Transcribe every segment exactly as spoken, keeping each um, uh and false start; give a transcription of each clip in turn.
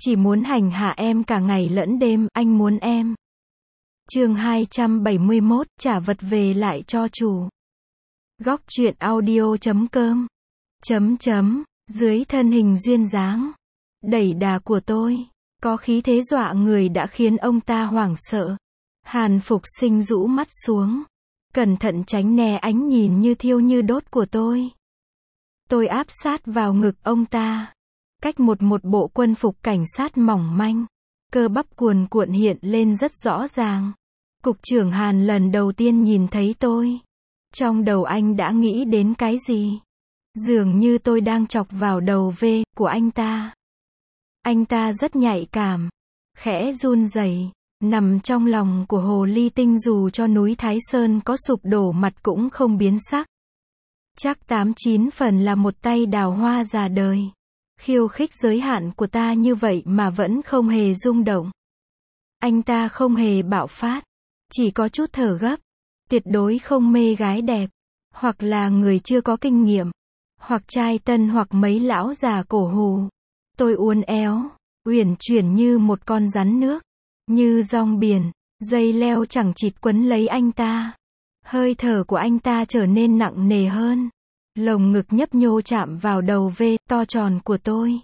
Chỉ muốn hành hạ em cả ngày lẫn đêm, anh muốn em. Chương hai trăm bảy mươi mốt, trả vật về lại cho chủ. Góc truyện audio chấm com. Chấm chấm, dưới thân hình duyên dáng, đẩy đà của tôi, có khí thế dọa người đã khiến ông ta hoảng sợ. Hàn Phục Sinh rũ mắt xuống, cẩn thận tránh né ánh nhìn như thiêu như đốt của tôi. Tôi áp sát vào ngực ông ta, cách một một bộ quân phục cảnh sát mỏng manh, cơ bắp cuồn cuộn hiện lên rất rõ ràng. Cục trưởng Hàn lần đầu tiên nhìn thấy tôi, trong đầu anh đã nghĩ đến cái gì? Dường như tôi đang chọc vào đầu V của anh ta. Anh ta rất nhạy cảm, khẽ run rẩy, nằm trong lòng của hồ ly tinh, dù cho núi Thái Sơn có sụp đổ mặt cũng không biến sắc. Chắc tám chín phần là một tay đào hoa già đời, khiêu khích giới hạn của ta như vậy mà vẫn không hề rung động. Anh ta không hề bạo phát, chỉ có chút thở gấp, tuyệt đối không mê gái đẹp, hoặc là người chưa có kinh nghiệm, hoặc trai tân, hoặc mấy lão già cổ hù. Tôi uốn éo, uyển chuyển như một con rắn nước, như rong biển, dây leo chẳng chịt quấn lấy anh ta. Hơi thở của anh ta trở nên nặng nề hơn, lồng ngực nhấp nhô chạm vào đầu V to tròn của tôi.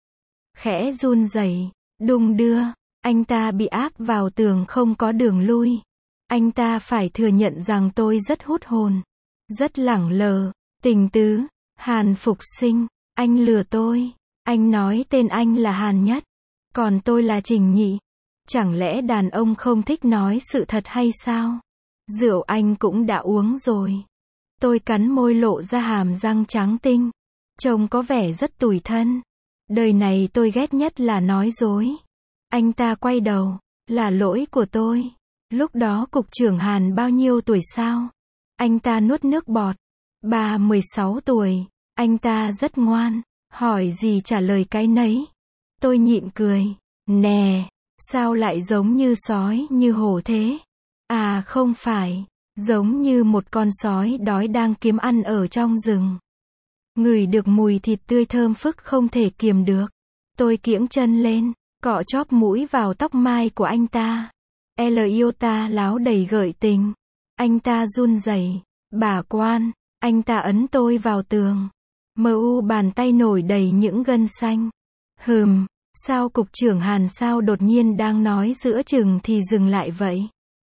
Khẽ run rẩy, đung đưa, anh ta bị áp vào tường không có đường lui. Anh ta phải thừa nhận rằng tôi rất hút hồn, rất lẳng lờ, tình tứ. Hàn Phục Sinh, anh lừa tôi. Anh nói tên anh là Hàn Nhất, còn tôi là Trình Nhị. Chẳng lẽ đàn ông không thích nói sự thật hay sao? Rượu anh cũng đã uống rồi. Tôi cắn môi lộ ra hàm răng trắng tinh, trông có vẻ rất tủi thân. Đời này tôi ghét nhất là nói dối. Anh ta quay đầu, là lỗi của tôi. Lúc đó cục trưởng Hàn bao nhiêu tuổi sao? Anh ta nuốt nước bọt. Bà mười sáu tuổi, anh ta rất ngoan, hỏi gì trả lời cái nấy. Tôi nhịn cười, nè, sao lại giống như sói như hổ thế? À không phải, giống như một con sói đói đang kiếm ăn ở trong rừng. Ngửi được mùi thịt tươi thơm phức không thể kiềm được. Tôi kiễng chân lên, cọ chóp mũi vào tóc mai của anh ta. L iota láo đầy gợi tình. Anh ta run rẩy, bà quan, anh ta ấn tôi vào tường. Mu bàn tay nổi đầy những gân xanh. Hừm, sao cục trưởng Hàn sao đột nhiên đang nói giữa chừng thì dừng lại vậy?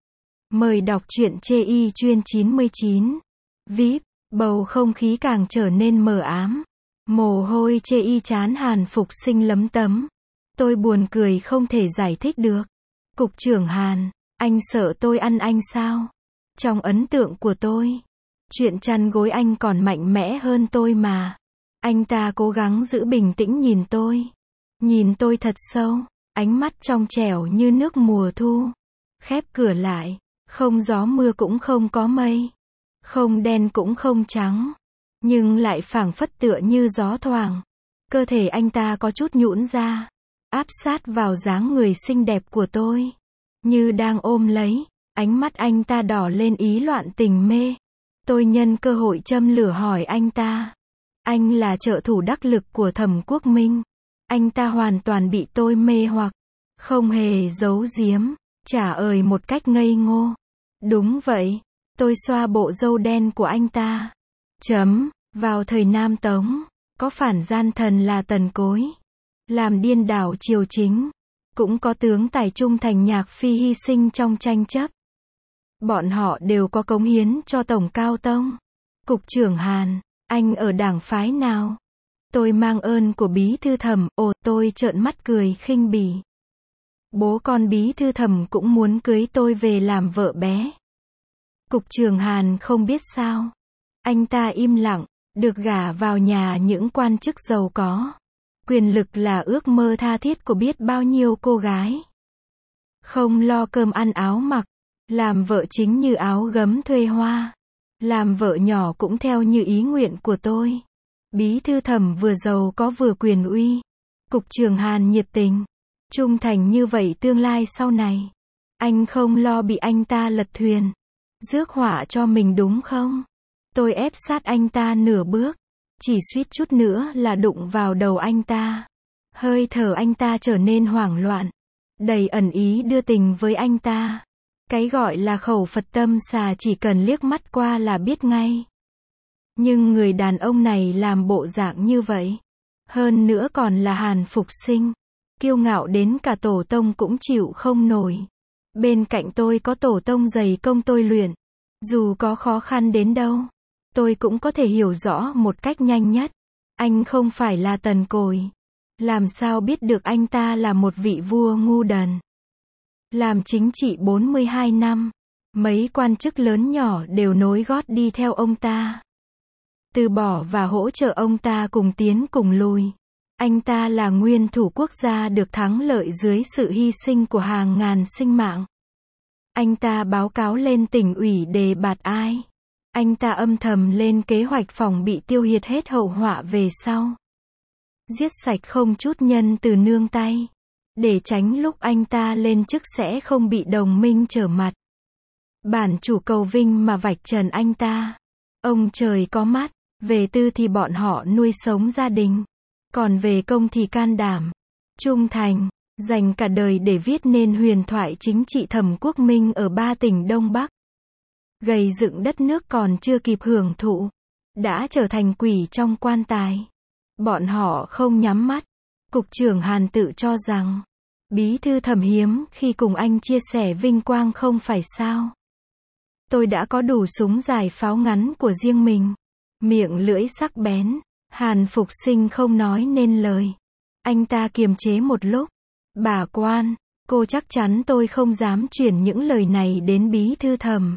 Mời đọc truyện chê y chuyên chín mươi chín. vê i pê, bầu không khí càng trở nên mờ ám. Mồ hôi chê y chán Hàn Phục Sinh lấm tấm. Tôi buồn cười không thể giải thích được. Cục trưởng Hàn, anh sợ tôi ăn anh sao? Trong ấn tượng của tôi, chuyện chăn gối anh còn mạnh mẽ hơn tôi mà. Anh ta cố gắng giữ bình tĩnh nhìn tôi. Nhìn tôi thật sâu, ánh mắt trong trẻo như nước mùa thu. Khép cửa lại, không gió mưa cũng không có mây. Không đen cũng không trắng. Nhưng lại phảng phất tựa như gió thoảng. Cơ thể anh ta có chút nhũn ra, áp sát vào dáng người xinh đẹp của tôi, như đang ôm lấy. Ánh mắt anh ta đỏ lên ý loạn tình mê. Tôi nhân cơ hội châm lửa hỏi anh ta. Anh là trợ thủ đắc lực của Thẩm Quốc Minh. Anh ta hoàn toàn bị tôi mê hoặc, không hề giấu giếm, trả lời một cách ngây ngô. Đúng vậy. Tôi xoa bộ râu đen của anh ta. Chấm, vào thời Nam Tống, có phản gian thần là Tần Cối, làm điên đảo triều chính. Cũng có tướng tài trung thành Nhạc Phi hy sinh trong tranh chấp. Bọn họ đều có cống hiến cho Tổng Cao Tông. Cục trưởng Hàn, anh ở đảng phái nào? Tôi mang ơn của bí thư Thẩm. Ồ, tôi trợn mắt cười khinh bỉ. Bố con bí thư Thẩm cũng muốn cưới tôi về làm vợ bé. Cục trưởng Hàn không biết sao. Anh ta im lặng, được gả vào nhà những quan chức giàu có. Quyền lực là ước mơ tha thiết của biết bao nhiêu cô gái. Không lo cơm ăn áo mặc, làm vợ chính như áo gấm thuê hoa. Làm vợ nhỏ cũng theo như ý nguyện của tôi. Bí thư Thẩm vừa giàu có vừa quyền uy. Cục trưởng Hàn nhiệt tình, trung thành như vậy, tương lai sau này, anh không lo bị anh ta lật thuyền, rước họa cho mình đúng không? Tôi ép sát anh ta nửa bước, chỉ suýt chút nữa là đụng vào đầu anh ta. Hơi thở anh ta trở nên hoảng loạn, đầy ẩn ý đưa tình với anh ta. Cái gọi là khẩu Phật tâm xà chỉ cần liếc mắt qua là biết ngay. Nhưng người đàn ông này làm bộ dạng như vậy. Hơn nữa còn là Hàn Phục Sinh. Kiêu ngạo đến cả tổ tông cũng chịu không nổi. Bên cạnh tôi có tổ tông dày công tôi luyện. Dù có khó khăn đến đâu, tôi cũng có thể hiểu rõ một cách nhanh nhất. Anh không phải là Tần Cồi. Làm sao biết được anh ta là một vị vua ngu đần. Làm chính trị bốn mươi hai năm, mấy quan chức lớn nhỏ đều nối gót đi theo ông ta. Từ bỏ và hỗ trợ ông ta cùng tiến cùng lùi. Anh ta là nguyên thủ quốc gia được thắng lợi dưới sự hy sinh của hàng ngàn sinh mạng. Anh ta báo cáo lên tỉnh ủy đề bạt ai. Anh ta âm thầm lên kế hoạch phòng bị tiêu diệt hết hậu họa về sau. Giết sạch không chút nhân từ nương tay. Để tránh lúc anh ta lên chức sẽ không bị đồng minh trở mặt. Bản chủ cầu vinh mà vạch trần anh ta. Ông trời có mắt, về tư thì bọn họ nuôi sống gia đình. Còn về công thì can đảm, trung thành, dành cả đời để viết nên huyền thoại chính trị Thẩm Quốc Minh ở ba tỉnh Đông Bắc. Gầy dựng đất nước còn chưa kịp hưởng thụ, đã trở thành quỷ trong quan tài. Bọn họ không nhắm mắt. Cục trưởng Hàn tự cho rằng, bí thư Thẩm hiếm khi cùng anh chia sẻ vinh quang không phải sao. Tôi đã có đủ súng dài pháo ngắn của riêng mình. Miệng lưỡi sắc bén. Hàn Phục Sinh không nói nên lời. Anh ta kiềm chế một lúc. Bà quan, cô chắc chắn tôi không dám chuyển những lời này đến bí thư Thẩm.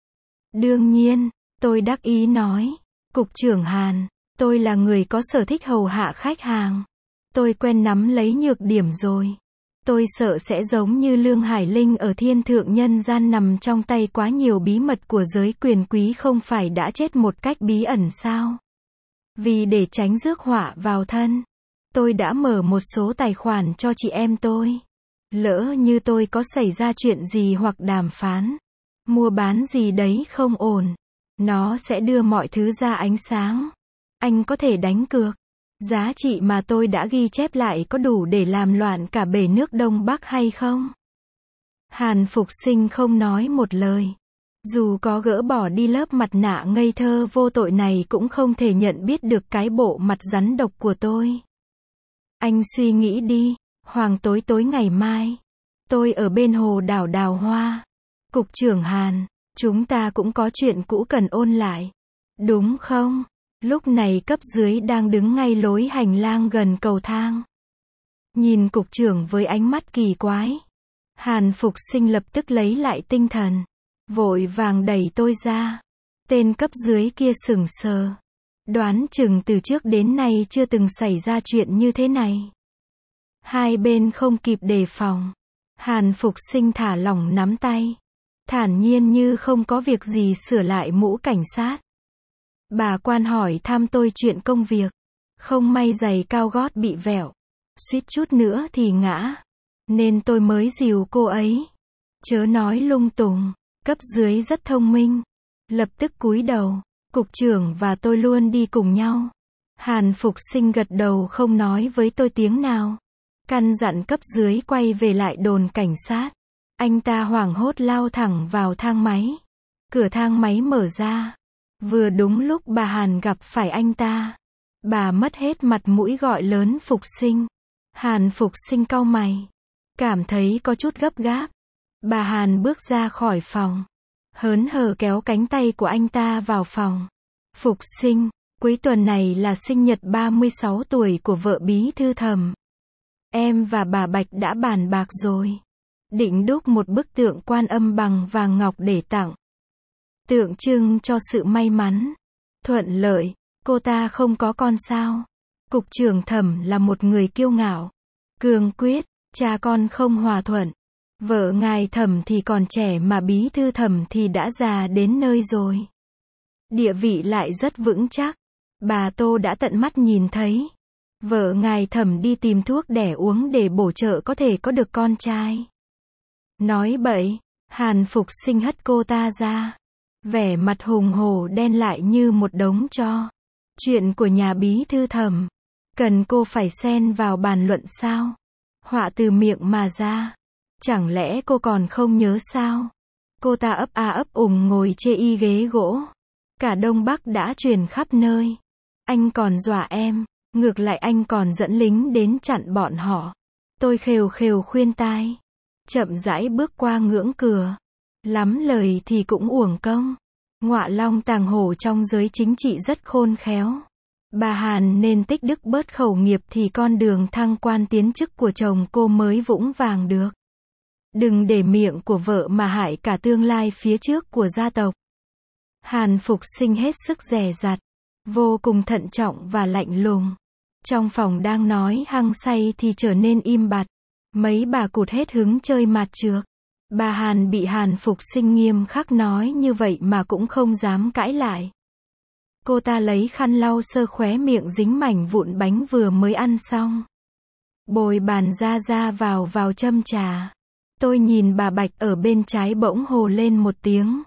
Đương nhiên, tôi đắc ý nói. Cục trưởng Hàn, tôi là người có sở thích hầu hạ khách hàng. Tôi quen nắm lấy nhược điểm rồi. Tôi sợ sẽ giống như Lương Hải Linh ở thiên thượng nhân gian nằm trong tay quá nhiều bí mật của giới quyền quý không phải đã chết một cách bí ẩn sao? Vì để tránh rước họa vào thân, tôi đã mở một số tài khoản cho chị em tôi. Lỡ như tôi có xảy ra chuyện gì hoặc đàm phán, mua bán gì đấy không ổn, nó sẽ đưa mọi thứ ra ánh sáng. Anh có thể đánh cược. Giá trị mà tôi đã ghi chép lại có đủ để làm loạn cả bể nước Đông Bắc hay không? Hàn Phục Sinh không nói một lời. Dù có gỡ bỏ đi lớp mặt nạ ngây thơ vô tội này cũng không thể nhận biết được cái bộ mặt rắn độc của tôi. Anh suy nghĩ đi, hoàng tối tối ngày mai. Tôi ở bên hồ đảo Đào Hoa. Cục trưởng Hàn, chúng ta cũng có chuyện cũ cần ôn lại. Đúng không? Lúc này cấp dưới đang đứng ngay lối hành lang gần cầu thang. Nhìn cục trưởng với ánh mắt kỳ quái. Hàn Phục Sinh lập tức lấy lại tinh thần. Vội vàng đẩy tôi ra. Tên cấp dưới kia sững sờ. Đoán chừng từ trước đến nay chưa từng xảy ra chuyện như thế này. Hai bên không kịp đề phòng. Hàn Phục Sinh thả lỏng nắm tay. Thản nhiên như không có việc gì sửa lại mũ cảnh sát. Bà quan hỏi thăm tôi chuyện công việc. Không may giày cao gót bị vẹo. Suýt chút nữa thì ngã. Nên tôi mới dìu cô ấy. Chớ nói lung tung. Cấp dưới rất thông minh. Lập tức cúi đầu. Cục trưởng và tôi luôn đi cùng nhau. Hàn Phục Sinh gật đầu không nói với tôi tiếng nào. Căn dặn cấp dưới quay về lại đồn cảnh sát. Anh ta hoảng hốt lao thẳng vào thang máy. Cửa thang máy mở ra. Vừa đúng lúc bà Hàn gặp phải anh ta. Bà mất hết mặt mũi gọi lớn Phục Sinh. Hàn Phục Sinh cau mày. Cảm thấy có chút gấp gáp. Bà Hàn bước ra khỏi phòng. Hớn hở kéo cánh tay của anh ta vào phòng. Phục Sinh, cuối tuần này là sinh nhật ba mươi sáu tuổi của vợ bí thư Thẩm. Em và bà Bạch đã bàn bạc rồi. Định đúc một bức tượng Quan Âm bằng vàng ngọc để tặng. Tượng trưng cho sự may mắn, thuận lợi. Cô ta không có con sao? Cục trưởng Thẩm là một người kiêu ngạo, cương quyết, cha con không hòa thuận. Vợ ngài Thẩm thì còn trẻ mà bí thư Thẩm thì đã già đến nơi rồi. Địa vị lại rất vững chắc. Bà Tô đã tận mắt nhìn thấy. Vợ ngài Thẩm đi tìm thuốc đẻ uống để bổ trợ có thể có được con trai. Nói bậy. Hàn Phục Sinh hất cô ta ra. Vẻ mặt hùng hổ đen lại như một đống tro. Chuyện của nhà bí thư Thẩm. Cần cô phải xen vào bàn luận sao? Họa từ miệng mà ra. Chẳng lẽ cô còn không nhớ sao? Cô ta ấp a ấp ủng ngồi chê y ghế gỗ. Cả Đông Bắc đã truyền khắp nơi. Anh còn dọa em, ngược lại anh còn dẫn lính đến chặn bọn họ. Tôi khều khều khuyên tai. Chậm rãi bước qua ngưỡng cửa. Lắm lời thì cũng uổng công. Ngọa long tàng hổ trong giới chính trị rất khôn khéo. Bà Hàn nên tích đức bớt khẩu nghiệp thì con đường thăng quan tiến chức của chồng cô mới vững vàng được. Đừng để miệng của vợ mà hại cả tương lai phía trước của gia tộc. Hàn Phục Sinh hết sức dè dặt, vô cùng thận trọng và lạnh lùng. Trong phòng đang nói hăng say thì trở nên im bặt. Mấy bà cụt hết hứng chơi mạt trược. Bà Hàn bị Hàn Phục Sinh nghiêm khắc nói như vậy mà cũng không dám cãi lại. Cô ta lấy khăn lau sơ khóe miệng dính mảnh vụn bánh vừa mới ăn xong. Bồi bàn ra ra vào vào châm trà. Tôi nhìn bà Bạch ở bên trái bỗng hồ lên một tiếng.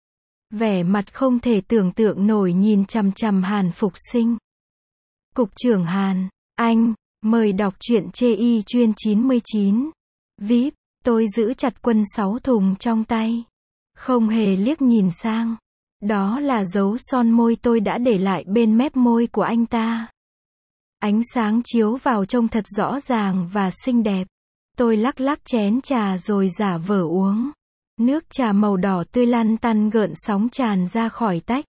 Vẻ mặt không thể tưởng tượng nổi nhìn chằm chằm Hàn Phục Sinh. Cục trưởng Hàn, anh, mời đọc truyện chê y chuyên chín mươi chín. vê i pê, tôi giữ chặt quân sáu thùng trong tay. Không hề liếc nhìn sang. Đó là dấu son môi tôi đã để lại bên mép môi của anh ta. Ánh sáng chiếu vào trông thật rõ ràng và xinh đẹp. Tôi lắc lắc chén trà rồi giả vờ uống. Nước trà màu đỏ tươi lăn tăn gợn sóng tràn ra khỏi tách.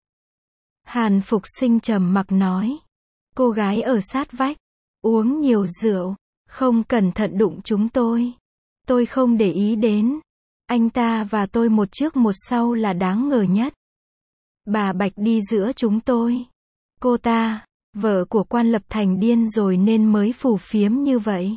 Hàn Phục Sinh trầm mặc nói. Cô gái ở sát vách. Uống nhiều rượu. Không cẩn thận đụng chúng tôi. Tôi không để ý đến. Anh ta và tôi một trước một sau là đáng ngờ nhất. Bà Bạch đi giữa chúng tôi. Cô ta, vợ của quan Lập Thành điên rồi nên mới phù phiếm như vậy.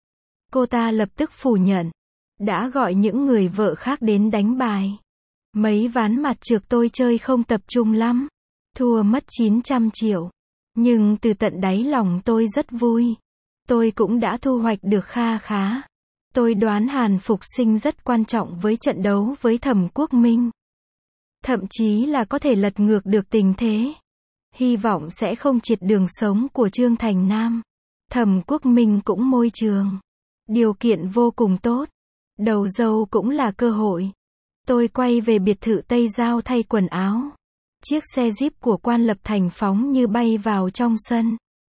Cô ta lập tức phủ nhận. Đã gọi những người vợ khác đến đánh bài. Mấy ván mặt trược tôi chơi không tập trung lắm. Thua mất chín trăm triệu. Nhưng từ tận đáy lòng tôi rất vui. Tôi cũng đã thu hoạch được kha khá. Tôi đoán Hàn Phục Sinh rất quan trọng với trận đấu với Thẩm Quốc Minh. Thậm chí là có thể lật ngược được tình thế. Hy vọng sẽ không triệt đường sống của Trương Thành Nam. Thẩm Quốc Minh cũng môi trường. Điều kiện vô cùng tốt. Đầu dâu cũng là cơ hội. Tôi quay về biệt thự Tây Giao thay quần áo. Chiếc xe Jeep của quan Lập Thành phóng như bay vào trong sân.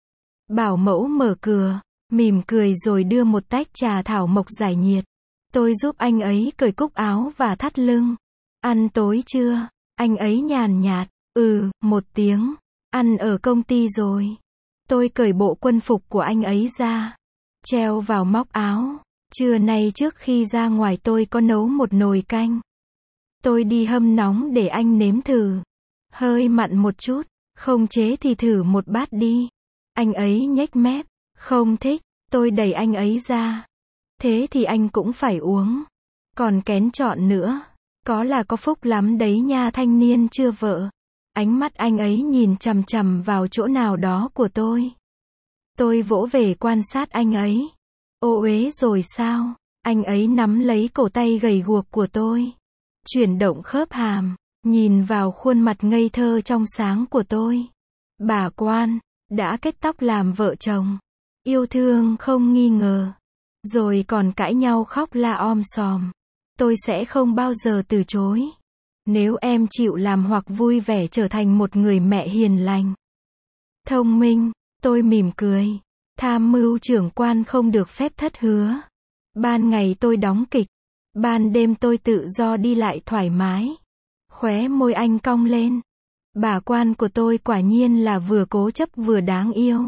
Bảo mẫu mở cửa, mỉm cười rồi đưa một tách trà thảo mộc giải nhiệt. Tôi giúp anh ấy cởi cúc áo và thắt lưng. Ăn tối chưa? Anh ấy nhàn nhạt. Ừ, một tiếng. Ăn ở công ty rồi. Tôi cởi bộ quân phục của anh ấy ra. Treo vào móc áo. Trưa nay trước khi ra ngoài tôi có nấu một nồi canh. Tôi đi hâm nóng để anh nếm thử. Hơi mặn một chút. Không chế thì thử một bát đi. Anh ấy nhếch mép. Không thích. Tôi đẩy anh ấy ra. Thế thì anh cũng phải uống. Còn kén chọn nữa. Có là có phúc lắm đấy nha thanh niên chưa vợ. Ánh mắt anh ấy nhìn chằm chằm vào chỗ nào đó của tôi. Tôi vỗ về quan sát anh ấy. Ô uế rồi sao? Anh ấy nắm lấy cổ tay gầy guộc của tôi. Chuyển động khớp hàm. Nhìn vào khuôn mặt ngây thơ trong sáng của tôi. Bà quan, đã kết tóc làm vợ chồng. Yêu thương không nghi ngờ. Rồi còn cãi nhau khóc la om sòm. Tôi sẽ không bao giờ từ chối. Nếu em chịu làm hoặc vui vẻ trở thành một người mẹ hiền lành. Thông minh, tôi mỉm cười. Tham mưu trưởng quan không được phép thất hứa. Ban ngày tôi đóng kịch. Ban đêm tôi tự do đi lại thoải mái. Khóe môi anh cong lên. Bà quan của tôi quả nhiên là vừa cố chấp vừa đáng yêu.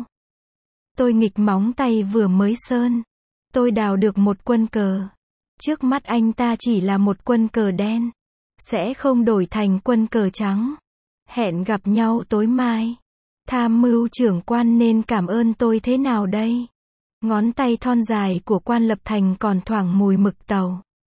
Tôi nghịch móng tay vừa mới sơn. Tôi đào được một quân cờ. Trước mắt anh ta chỉ là một quân cờ đen. Sẽ không đổi thành quân cờ trắng. Hẹn gặp nhau tối mai. Tham mưu trưởng quan nên cảm ơn tôi thế nào đây? Ngón tay thon dài của quan Lập Thành còn thoảng mùi mực tàu.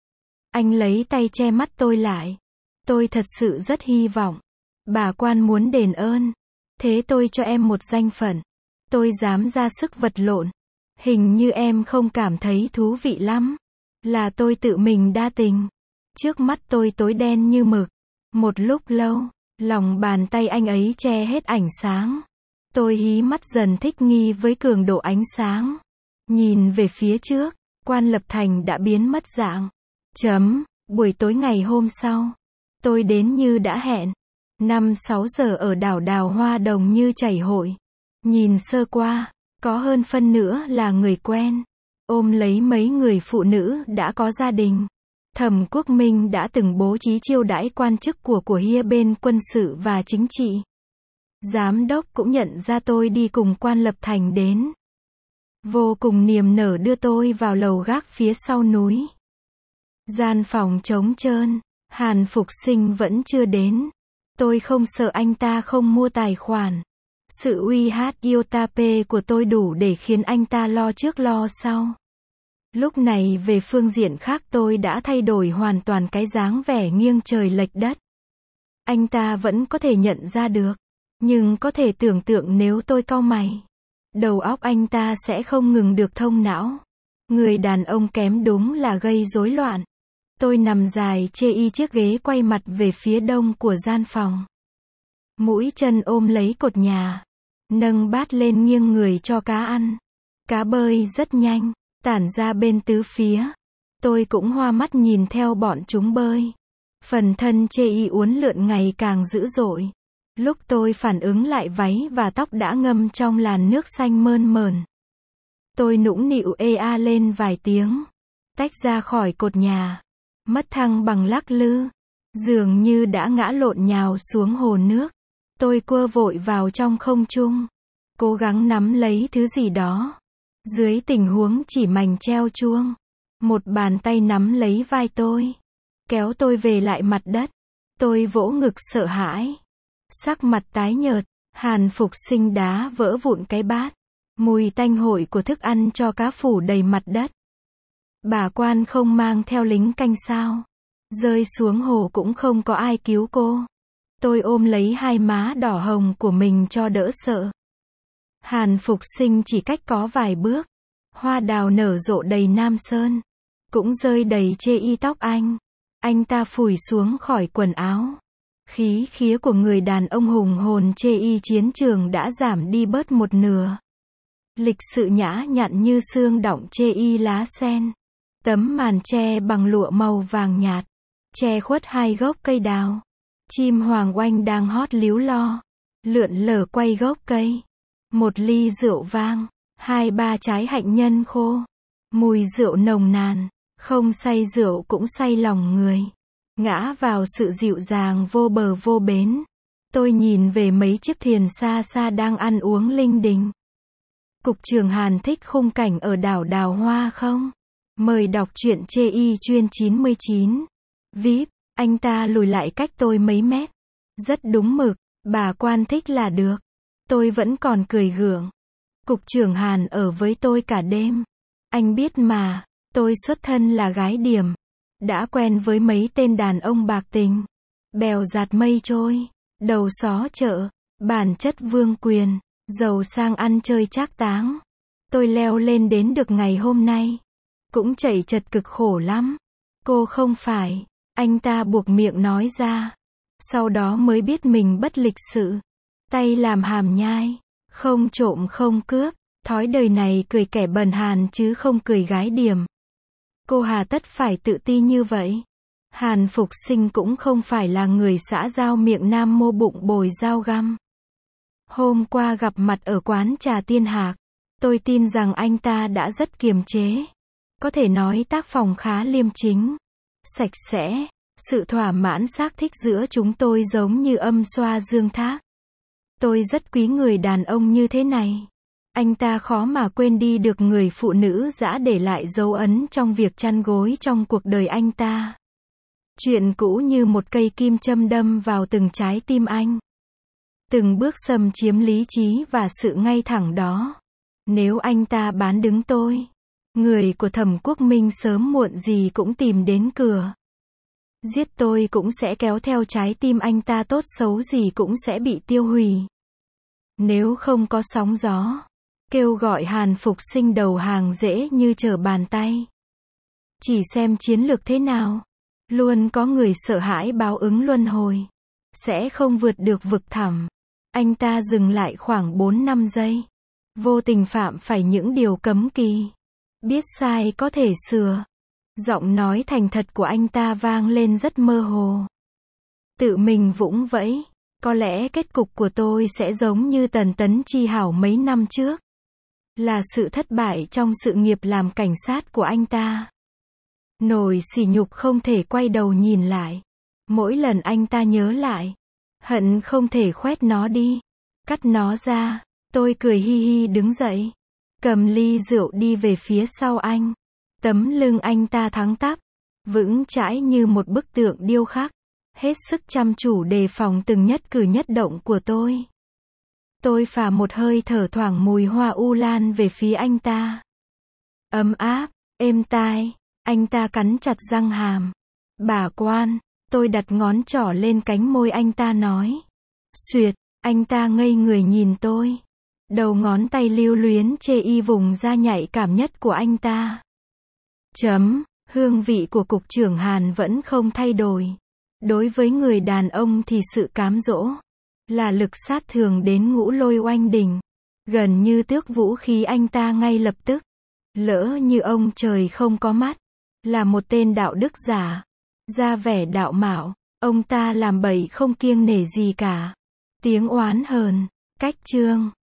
Anh lấy tay che mắt tôi lại. Tôi thật sự rất hy vọng. Bà quan muốn đền ơn. Thế tôi cho em một danh phận. Tôi dám ra sức vật lộn. Hình như em không cảm thấy thú vị lắm. Là tôi tự mình đa tình. Trước mắt tôi tối đen như mực. Một lúc lâu, lòng bàn tay anh ấy che hết ánh sáng. Tôi hí mắt dần thích nghi với cường độ ánh sáng. Nhìn về phía trước, Quan Lập Thành đã biến mất dạng. Chấm, buổi tối ngày hôm sau, tôi đến như đã hẹn. năm sáu giờ ở đảo Đào Hoa Đồng như chảy hội. Nhìn sơ qua, có hơn phân nữa là người quen. Ôm lấy mấy người phụ nữ đã có gia đình. Thẩm Quốc Minh đã từng bố trí chiêu đãi quan chức của của hia bên quân sự và chính trị. Giám đốc cũng nhận ra tôi đi cùng Quan Lập Thành đến. Vô cùng niềm nở đưa tôi vào lầu gác phía sau núi. Gian phòng trống trơn, Hàn Phục Sinh vẫn chưa đến. Tôi không sợ anh ta không mua tài khoản. Sự uy hát Yotape của tôi đủ để khiến anh ta lo trước lo sau. Lúc này về phương diện khác tôi đã thay đổi hoàn toàn cái dáng vẻ nghiêng trời lệch đất. Anh ta vẫn có thể nhận ra được. Nhưng có thể tưởng tượng nếu tôi cau mày, đầu óc anh ta sẽ không ngừng được thông não. Người đàn ông kém đúng là gây rối loạn. Tôi nằm dài chê y chiếc ghế quay mặt về phía đông của gian phòng. Mũi chân ôm lấy cột nhà. Nâng bát lên nghiêng người cho cá ăn. Cá bơi rất nhanh, tản ra bên tứ phía. Tôi cũng hoa mắt nhìn theo bọn chúng bơi. Phần thân chê y uốn lượn ngày càng dữ dội. Lúc tôi phản ứng lại váy và tóc đã ngâm trong làn nước xanh mơn mởn. Tôi nũng nịu ê a lên vài tiếng. Tách ra khỏi cột nhà. Mất thăng bằng lắc lư. Dường như đã ngã lộn nhào xuống hồ nước. Tôi cua vội vào trong không trung. Cố gắng nắm lấy thứ gì đó. Dưới tình huống chỉ mảnh treo chuông. Một bàn tay nắm lấy vai tôi. Kéo tôi về lại mặt đất. Tôi vỗ ngực sợ hãi. Sắc mặt tái nhợt, Hàn Phục Sinh đá vỡ vụn cái bát. Mùi tanh hôi của thức ăn cho cá phủ đầy mặt đất. Bà Quan không mang theo lính canh sao? Rơi xuống hồ cũng không có ai cứu cô. Tôi ôm lấy hai má đỏ hồng của mình cho đỡ sợ. Hàn Phục Sinh chỉ cách có vài bước. Hoa đào nở rộ đầy Nam Sơn. Cũng rơi đầy chê y tóc anh. Anh ta phủi xuống khỏi quần áo. Khí khía của người đàn ông hùng hồn chê y chiến trường đã giảm đi bớt một nửa. Lịch sự nhã nhặn như xương đọng chê y lá sen. Tấm màn che bằng lụa màu vàng nhạt. Che khuất hai gốc cây đào. Chim hoàng oanh đang hót líu lo. Lượn lờ quay gốc cây. Một ly rượu vang. Hai ba trái hạnh nhân khô. Mùi rượu nồng nàn. Không say rượu cũng say lòng người. Ngã vào sự dịu dàng vô bờ vô bến. Tôi nhìn về mấy chiếc thuyền xa xa đang ăn uống linh đình. Cục trưởng Hàn thích khung cảnh ở đảo Đào Hoa không? Mời đọc truyện chê y chuyên chín mươi chín. vê i pê, anh ta lùi lại cách tôi mấy mét. Rất đúng mực, bà Quan thích là được. Tôi vẫn còn cười gượng. Cục trưởng Hàn ở với tôi cả đêm. Anh biết mà, tôi xuất thân là gái điểm. Đã quen với mấy tên đàn ông bạc tình. Bèo giạt mây trôi. Đầu xó chợ. Bản chất vương quyền. Giàu sang ăn chơi trác táng. Tôi leo lên đến được ngày hôm nay. Cũng chạy chật cực khổ lắm. Cô không phải. Anh ta buộc miệng nói ra. Sau đó mới biết mình bất lịch sự. Tay làm hàm nhai. Không trộm không cướp. Thói đời này cười kẻ bần hàn chứ không cười gái điểm. Cô hà tất phải tự ti như vậy. Hàn Phục Sinh cũng không phải là người xã giao miệng nam mô bụng bồi dao găm. Hôm qua gặp mặt ở quán trà Tiên Hạc. Tôi tin rằng anh ta đã rất kiềm chế. Có thể nói tác phong khá liêm chính. Sạch sẽ. Sự thỏa mãn xác thích giữa chúng tôi giống như âm xoa dương thác. Tôi rất quý người đàn ông như thế này. Anh ta khó mà quên đi được người phụ nữ dã để lại dấu ấn trong việc chăn gối trong cuộc đời anh ta. Chuyện cũ như một cây kim châm đâm vào từng trái tim anh. Từng bước xâm chiếm lý trí và sự ngay thẳng đó. Nếu anh ta bán đứng tôi, người của Thẩm Quốc Minh sớm muộn gì cũng tìm đến cửa. Giết tôi cũng sẽ kéo theo trái tim anh ta, tốt xấu gì cũng sẽ bị tiêu hủy. Nếu không có sóng gió, kêu gọi Hàn Phục Sinh đầu hàng dễ như trở bàn tay. Chỉ xem chiến lược thế nào. Luôn có người sợ hãi báo ứng luân hồi. Sẽ không vượt được vực thẳm. Anh ta dừng lại khoảng bốn năm giây. Vô tình phạm phải những điều cấm kỵ. Biết sai có thể sửa. Giọng nói thành thật của anh ta vang lên rất mơ hồ. Tự mình vũng vẫy. Có lẽ kết cục của tôi sẽ giống như Tần Tấn Chi Hảo mấy năm trước. Là sự thất bại trong sự nghiệp làm cảnh sát của anh ta. Nỗi sỉ nhục không thể quay đầu nhìn lại. Mỗi lần anh ta nhớ lại, hận không thể khoét nó đi, cắt nó ra. Tôi cười hi hi đứng dậy, cầm ly rượu đi về phía sau anh. Tấm lưng anh ta thẳng tắp, vững chãi như một bức tượng điêu khắc, hết sức chăm chú đề phòng từng nhất cử nhất động của tôi. Tôi phả một hơi thở thoảng mùi hoa u lan về phía anh ta. Ấm áp, êm tai, anh ta cắn chặt răng hàm. Bà quan, tôi đặt ngón trỏ lên cánh môi anh ta nói. Xuyệt, anh ta ngây người nhìn tôi. Đầu ngón tay lưu luyến chê y vùng da nhạy cảm nhất của anh ta. Chấm, hương vị của cục trưởng Hàn vẫn không thay đổi. Đối với người đàn ông thì sự cám dỗ là lực sát thường đến ngũ lôi oanh đỉnh. Gần như tước vũ khí anh ta ngay lập tức. Lỡ như ông trời không có mắt, là một tên đạo đức giả, ra vẻ đạo mạo, ông ta làm bậy không kiêng nể gì cả. Tiếng oán hờn, cách chương.